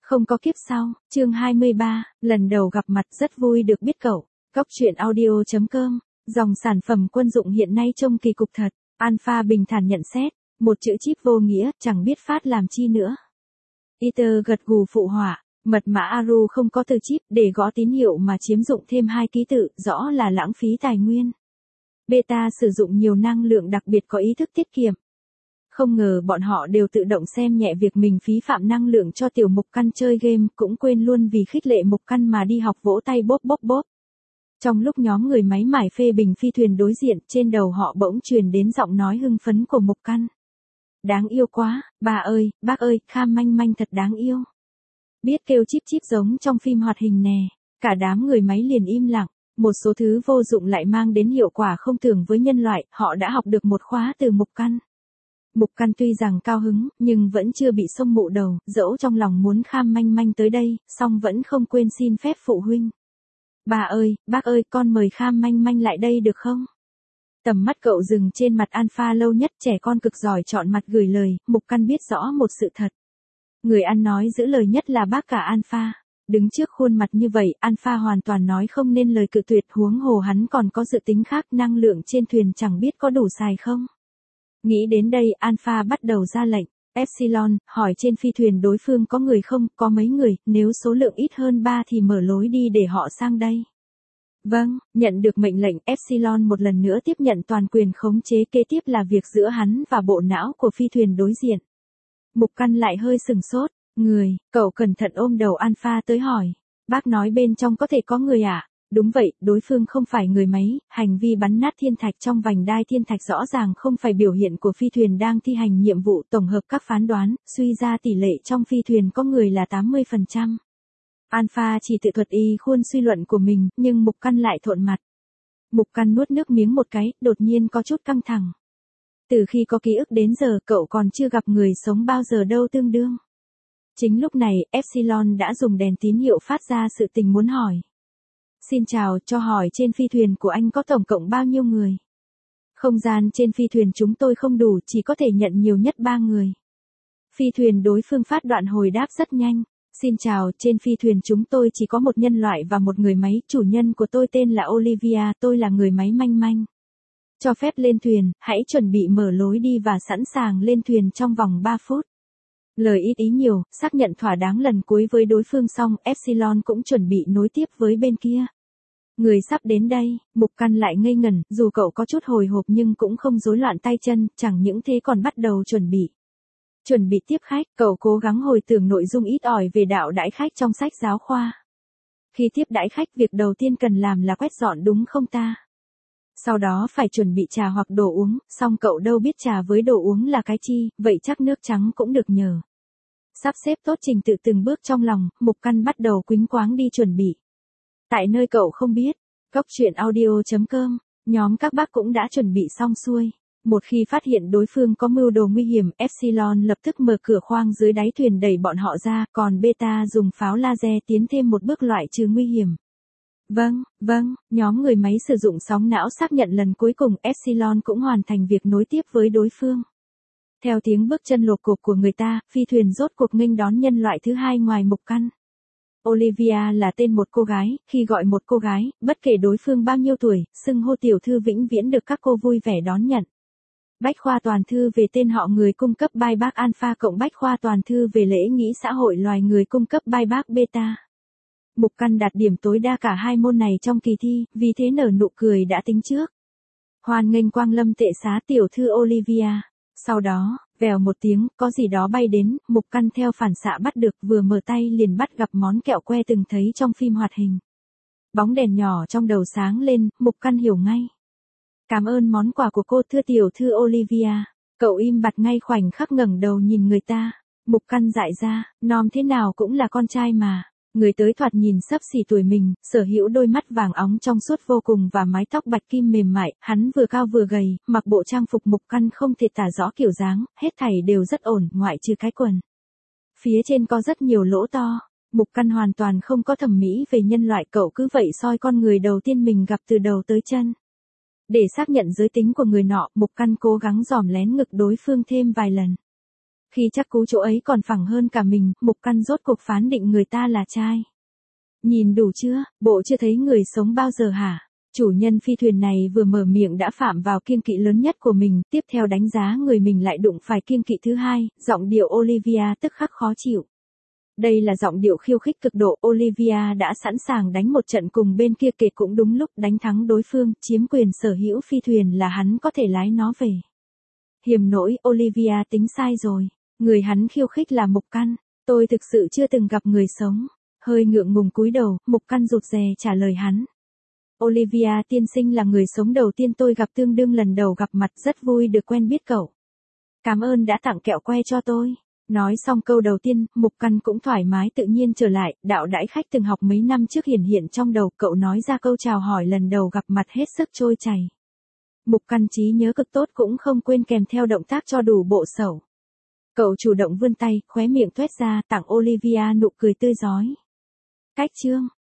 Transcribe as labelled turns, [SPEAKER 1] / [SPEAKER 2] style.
[SPEAKER 1] Không có kiếp sau, chương 23, lần đầu gặp mặt rất vui được biết cậu. Góc truyện audio.com, dòng sản phẩm quân dụng hiện nay trông kỳ cục thật. Alpha bình thản nhận xét, một chữ chip vô nghĩa, chẳng biết phát làm chi nữa. Ether gật gù phụ họa, mật mã Aru không có từ chip để gõ tín hiệu mà chiếm dụng thêm 2 ký tự, rõ là lãng phí tài nguyên. Beta sử dụng nhiều năng lượng đặc biệt có ý thức tiết kiệm. Không ngờ bọn họ đều tự động xem nhẹ việc mình phí phạm năng lượng cho tiểu Mục Căn chơi game, cũng quên luôn vì khích lệ Mục Căn mà đi học vỗ tay bóp bóp bóp. Trong lúc nhóm người máy mải phê bình phi thuyền đối diện, trên đầu họ bỗng truyền đến giọng nói hưng phấn của Mục Căn. Đáng yêu quá, bà ơi, bác ơi, Kham Manh Manh thật đáng yêu. Biết kêu chíp chíp giống trong phim hoạt hình nè, cả đám người máy liền im lặng. Một số thứ vô dụng lại mang đến hiệu quả không tưởng với nhân loại, họ đã học được một khóa từ Mục Căn. Mục Căn tuy rằng cao hứng, nhưng vẫn chưa bị xông mụ đầu, dẫu trong lòng muốn Kham Manh Manh tới đây, song vẫn không quên xin phép phụ huynh. Bà ơi, bác ơi, con mời Kham Manh Manh lại đây được không? Tầm mắt cậu dừng trên mặt Alpha lâu nhất, trẻ con cực giỏi chọn mặt gửi lời. Mục Căn biết rõ một sự thật. Người ăn nói giữ lời nhất là bác cả Alpha. Đứng trước khuôn mặt như vậy, Alpha hoàn toàn nói không nên lời cự tuyệt, huống hồ hắn còn có dự tính khác, năng lượng trên thuyền chẳng biết có đủ xài không. Nghĩ đến đây, Alpha bắt đầu ra lệnh. Epsilon, hỏi trên phi thuyền đối phương có người không, có mấy người, nếu số lượng ít hơn 3 thì mở lối đi để họ sang đây. Vâng, nhận được mệnh lệnh, Epsilon một lần nữa tiếp nhận toàn quyền khống chế, kế tiếp là việc giữa hắn và bộ não của phi thuyền đối diện. Mục Căn lại hơi sừng sốt, cậu cẩn thận ôm đầu Alpha tới hỏi. Bác nói bên trong có thể có người à? Đúng vậy, đối phương không phải người máy, hành vi bắn nát thiên thạch trong vành đai thiên thạch rõ ràng không phải biểu hiện của phi thuyền đang thi hành nhiệm vụ, tổng hợp các phán đoán, suy ra tỷ lệ trong phi thuyền có người là 80%. Alpha chỉ tự thuật y khuôn suy luận của mình, nhưng Mục Căn lại thộn mặt. Mục Căn nuốt nước miếng một cái, đột nhiên có chút căng thẳng. Từ khi có ký ức đến giờ, cậu còn chưa gặp người sống bao giờ đâu tương đương. Chính lúc này, Epsilon đã dùng đèn tín hiệu phát ra sự tình muốn hỏi. Xin chào, cho hỏi trên phi thuyền của anh có tổng cộng bao nhiêu người? Không gian trên phi thuyền chúng tôi không đủ, chỉ có thể nhận nhiều nhất 3 người. Phi thuyền đối phương phát đoạn hồi đáp rất nhanh. Xin chào, trên phi thuyền chúng tôi chỉ có một nhân loại và một người máy, chủ nhân của tôi tên là Olivia, tôi là người máy Manh Manh. Cho phép lên thuyền, hãy chuẩn bị mở lối đi và sẵn sàng lên thuyền trong vòng 3 phút. Lời ít ý nhiều, xác nhận thỏa đáng lần cuối với đối phương xong, Epsilon cũng chuẩn bị nối tiếp với bên kia. Người sắp đến đây, Mục Căn lại ngây ngẩn, dù cậu có chút hồi hộp nhưng cũng không rối loạn tay chân, chẳng những thế còn bắt đầu chuẩn bị. Chuẩn bị tiếp khách, cậu cố gắng hồi tưởng nội dung ít ỏi về đạo đãi khách trong sách giáo khoa. Khi tiếp đãi khách, việc đầu tiên cần làm là quét dọn đúng không ta? Sau đó phải chuẩn bị trà hoặc đồ uống, song cậu đâu biết trà với đồ uống là cái chi, vậy chắc nước trắng cũng được nhờ. Sắp xếp tốt trình tự từng bước trong lòng, Mục Căn bắt đầu quýnh quáng đi chuẩn bị. Tại nơi cậu không biết, góc truyện audio.com, nhóm các bác cũng đã chuẩn bị xong xuôi. Một khi phát hiện đối phương có mưu đồ nguy hiểm, Epsilon lập tức mở cửa khoang dưới đáy thuyền đẩy bọn họ ra, còn Beta dùng pháo laser tiến thêm một bước loại trừ nguy hiểm. Vâng, nhóm người máy sử dụng sóng não xác nhận lần cuối cùng, Epsilon cũng hoàn thành việc nối tiếp với đối phương. Theo tiếng bước chân lộp cộp của người ta, phi thuyền rốt cuộc nghênh đón nhân loại thứ hai ngoài Mục Căn. Olivia là tên một cô gái, khi gọi một cô gái, bất kể đối phương bao nhiêu tuổi, xưng hô tiểu thư vĩnh viễn được các cô vui vẻ đón nhận. Bách khoa toàn thư về tên họ người cung cấp by bác Alpha cộng bách khoa toàn thư về lễ nghĩ xã hội loài người cung cấp by bác Beta. Mục Căn đạt điểm tối đa cả hai môn này trong kỳ thi, vì thế nở nụ cười đã tính trước. Hoan nghênh quang lâm tệ xá tiểu thư Olivia. Sau đó, vèo một tiếng, có gì đó bay đến, Mục Căn theo phản xạ bắt được, vừa mở tay liền bắt gặp món kẹo que từng thấy trong phim hoạt hình. Bóng đèn nhỏ trong đầu sáng lên, Mục Căn hiểu ngay. Cảm ơn món quà của cô thưa tiểu thư Olivia. Cậu im bặt ngay khoảnh khắc ngẩng đầu nhìn người ta. Mục Căn dại ra, nom thế nào cũng là con trai mà. Người tới thoạt nhìn xấp xỉ tuổi mình, sở hữu đôi mắt vàng óng trong suốt vô cùng và mái tóc bạch kim mềm mại, hắn vừa cao vừa gầy, mặc bộ trang phục Mục Căn không thể tả rõ kiểu dáng, hết thảy đều rất ổn, ngoại trừ cái quần. Phía trên có rất nhiều lỗ to. Mục Căn hoàn toàn không có thẩm mỹ về nhân loại, cậu cứ vậy soi con người đầu tiên mình gặp từ đầu tới chân. Để xác nhận giới tính của người nọ, Mục Căn cố gắng dòm lén ngực đối phương thêm vài lần. Khi chắc cú chỗ ấy còn phẳng hơn cả mình, Mục Căn rốt cuộc phán định người ta là trai. Nhìn đủ chưa, bộ chưa thấy người sống bao giờ hả? Chủ nhân phi thuyền này vừa mở miệng đã phạm vào kiêng kỵ lớn nhất của mình, tiếp theo đánh giá người mình lại đụng phải kiêng kỵ thứ hai, giọng điệu Olivia tức khắc khó chịu. Đây là giọng điệu khiêu khích cực độ, Olivia đã sẵn sàng đánh một trận cùng bên kia kể cũng đúng lúc đánh thắng đối phương, chiếm quyền sở hữu phi thuyền là hắn có thể lái nó về. Hiềm nỗi, Olivia tính sai rồi, người hắn khiêu khích là Mục Căn, tôi thực sự chưa từng gặp người sống. Hơi ngượng ngùng cúi đầu, Mục Căn rụt rè trả lời hắn. Olivia tiên sinh là người sống đầu tiên tôi gặp, tương đương lần đầu gặp mặt, rất vui được quen biết cậu. Cảm ơn đã tặng kẹo que cho tôi. Nói xong câu đầu tiên, Mục Căn cũng thoải mái tự nhiên trở lại, đạo đãi khách từng học mấy năm trước hiển hiện trong đầu, cậu nói ra câu chào hỏi lần đầu gặp mặt hết sức trôi chảy. Mục Căn trí nhớ cực tốt cũng không quên kèm theo động tác cho đủ bộ sẩu. Cậu chủ động vươn tay, khóe miệng tuét ra, tặng Olivia nụ cười tươi rói. Cách chương